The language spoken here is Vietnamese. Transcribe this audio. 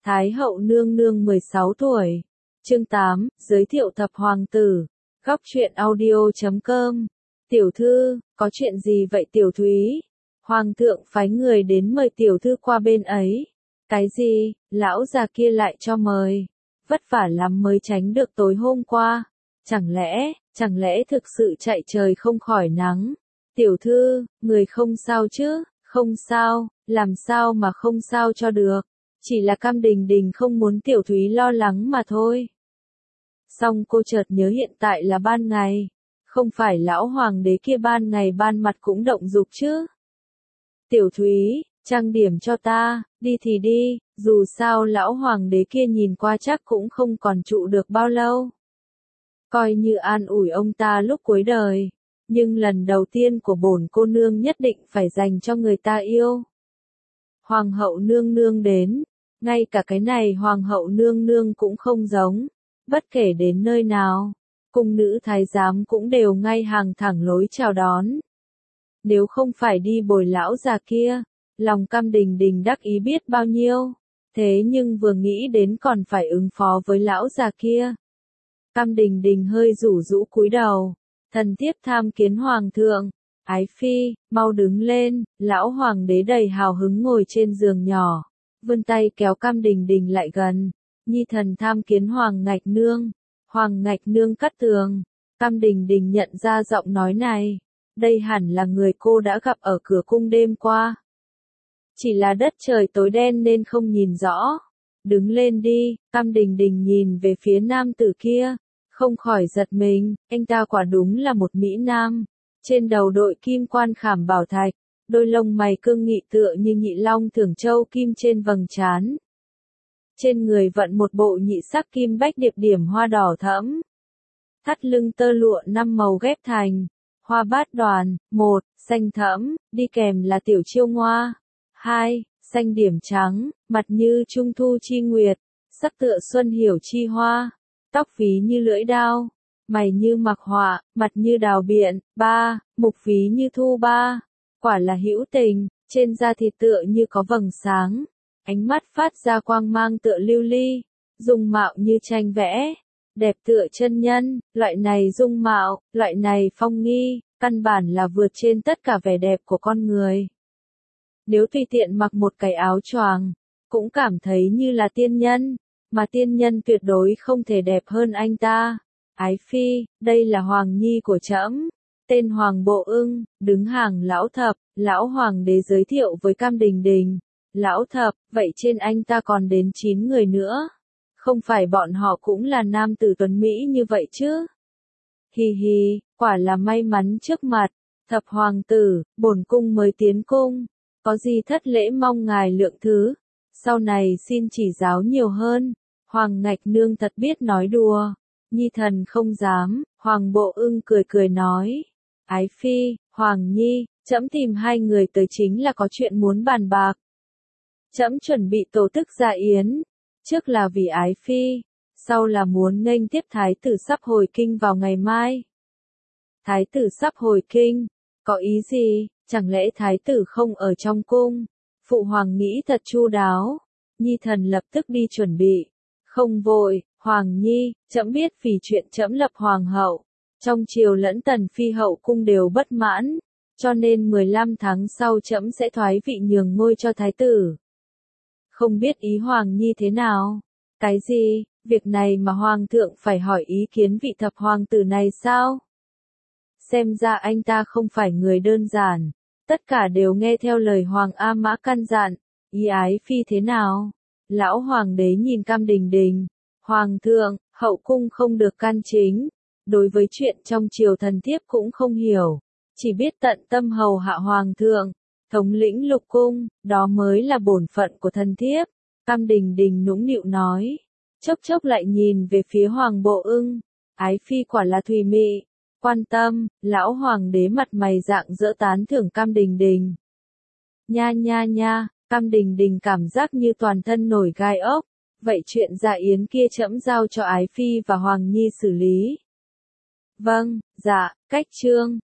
Thái hậu nương nương 16 tuổi. Chương 8, giới thiệu thập hoàng tử. Góc truyện audio.com. Tiểu thư, có chuyện gì vậy tiểu thúy? Hoàng thượng phái người đến mời tiểu thư qua bên ấy. Cái gì, lão già kia lại cho mời. Vất vả lắm mới tránh được tối hôm qua. Chẳng lẽ thực sự chạy trời không khỏi nắng? Tiểu thư, người không sao chứ? Không sao, làm sao mà không sao cho được. Chỉ là Cam Đình Đình không muốn tiểu thúy lo lắng mà thôi. Xong cô chợt nhớ hiện tại là ban ngày. Không phải lão hoàng đế kia ban ngày ban mặt cũng động dục chứ. Tiểu thúy, trang điểm cho ta, đi thì đi, dù sao lão hoàng đế kia nhìn qua chắc cũng không còn trụ được bao lâu. Coi như an ủi ông ta lúc cuối đời. Nhưng lần đầu tiên của bổn cô nương nhất định phải dành cho người ta yêu. Hoàng hậu nương nương đến. Ngay cả cái này hoàng hậu nương nương cũng không giống. Bất kể đến nơi nào, cung nữ thái giám cũng đều ngay hàng thẳng lối chào đón. Nếu không phải đi bồi lão già kia, lòng Cam Đình Đình đắc ý biết bao nhiêu. Thế nhưng vừa nghĩ đến còn phải ứng phó với lão già kia. Cam Đình Đình hơi rũ rũ cúi đầu. Thần thiếp tham kiến hoàng thượng. Ái phi, mau đứng lên. Lão hoàng đế đầy hào hứng ngồi trên giường nhỏ. Vươn tay kéo Cam Đình Đình lại gần. Nhi thần tham kiến Hoàng Ngạch Nương. Hoàng Ngạch Nương cắt tường. Cam Đình Đình nhận ra giọng nói này. Đây hẳn là người cô đã gặp ở cửa cung đêm qua. Chỉ là đất trời tối đen nên không nhìn rõ. Đứng lên đi. Cam Đình Đình nhìn về phía nam tử kia. Không khỏi giật mình. Anh ta quả đúng là một mỹ nam. Trên đầu đội kim quan khảm bảo thạch. Đôi lông mày cương nghị tựa như nhị long thưởng châu kim trên vầng trán. Trên người vận một bộ nhị sắc kim bách điệp điểm hoa đỏ thẫm. Thắt lưng tơ lụa 5 màu ghép thành. Hoa bát đoàn. 1. Xanh thẫm, đi kèm là tiểu chiêu ngoa. 2. Xanh điểm trắng, mặt như trung thu chi nguyệt. Sắc tựa xuân hiểu chi hoa. Tóc ví như lưỡi đao. Mày như mặc họa, mặt như đào biện. 3. Mục ví như thu ba. Quả là hữu tình, trên da thịt tựa như có vầng sáng. Ánh mắt phát ra quang mang tựa lưu ly, dung mạo như tranh vẽ, đẹp tựa chân nhân, loại này dung mạo, loại này phong nghi, căn bản là vượt trên tất cả vẻ đẹp của con người. Nếu tùy tiện mặc một cái áo choàng, cũng cảm thấy như là tiên nhân, mà tiên nhân tuyệt đối không thể đẹp hơn anh ta. Ái phi, đây là hoàng nhi của trẫm, tên Hoàng Bộ Ưng, đứng hàng lão thập, lão hoàng đế giới thiệu với Cam Đình Đình. Lão thập, vậy trên anh ta còn đến 9 người nữa. Không phải bọn họ cũng là nam tử tuấn Mỹ như vậy chứ? Hì hì, quả là may mắn trước mặt. Thập hoàng tử, bổn cung mới tiến cung. Có gì thất lễ mong ngài lượng thứ. Sau này xin chỉ giáo nhiều hơn. Hoàng Ngạch Nương thật biết nói đùa. Nhi thần không dám. Hoàng Bộ Ưng cười cười nói. Ái phi, Hoàng Nhi, trẫm tìm hai người tới chính là có chuyện muốn bàn bạc. Trẫm chuẩn bị tổ chức dạ yến, trước là vì ái phi, sau là muốn nghênh tiếp thái tử sắp hồi kinh vào ngày mai. Thái tử sắp hồi kinh, có ý gì, chẳng lẽ thái tử không ở trong cung? Phụ hoàng nghĩ thật chu đáo, Nhi thần lập tức đi chuẩn bị. Không vội, Hoàng Nhi, trẫm biết vì chuyện trẫm lập hoàng hậu, trong triều lẫn tần phi hậu cung đều bất mãn, cho nên 15 tháng sau trẫm sẽ thoái vị nhường ngôi cho thái tử. Không biết ý Hoàng Nhi thế nào? Cái gì, việc này mà Hoàng thượng phải hỏi ý kiến vị thập hoàng tử này sao? Xem ra anh ta không phải người đơn giản, tất cả đều nghe theo lời Hoàng A Mã căn dặn, ý ái phi thế nào? Lão hoàng đế nhìn Cam Đình Đình, Hoàng thượng, hậu cung không được can chính, đối với chuyện trong triều thần thiếp cũng không hiểu, chỉ biết tận tâm hầu hạ Hoàng thượng. Thống lĩnh lục cung, đó mới là bổn phận của thần thiếp. Cam Đình Đình nũng nịu nói. Chốc chốc lại nhìn về phía Hoàng Bộ Ưng. Ái phi quả là thùy mị. Quan tâm, lão hoàng đế mặt mày rạng rỡ tán thưởng Cam Đình Đình. Nha nha nha, Cam Đình Đình cảm giác như toàn thân nổi gai ốc. Vậy chuyện dạ yến kia trẫm giao cho ái phi và Hoàng Nhi xử lý. Vâng, dạ, cách chương.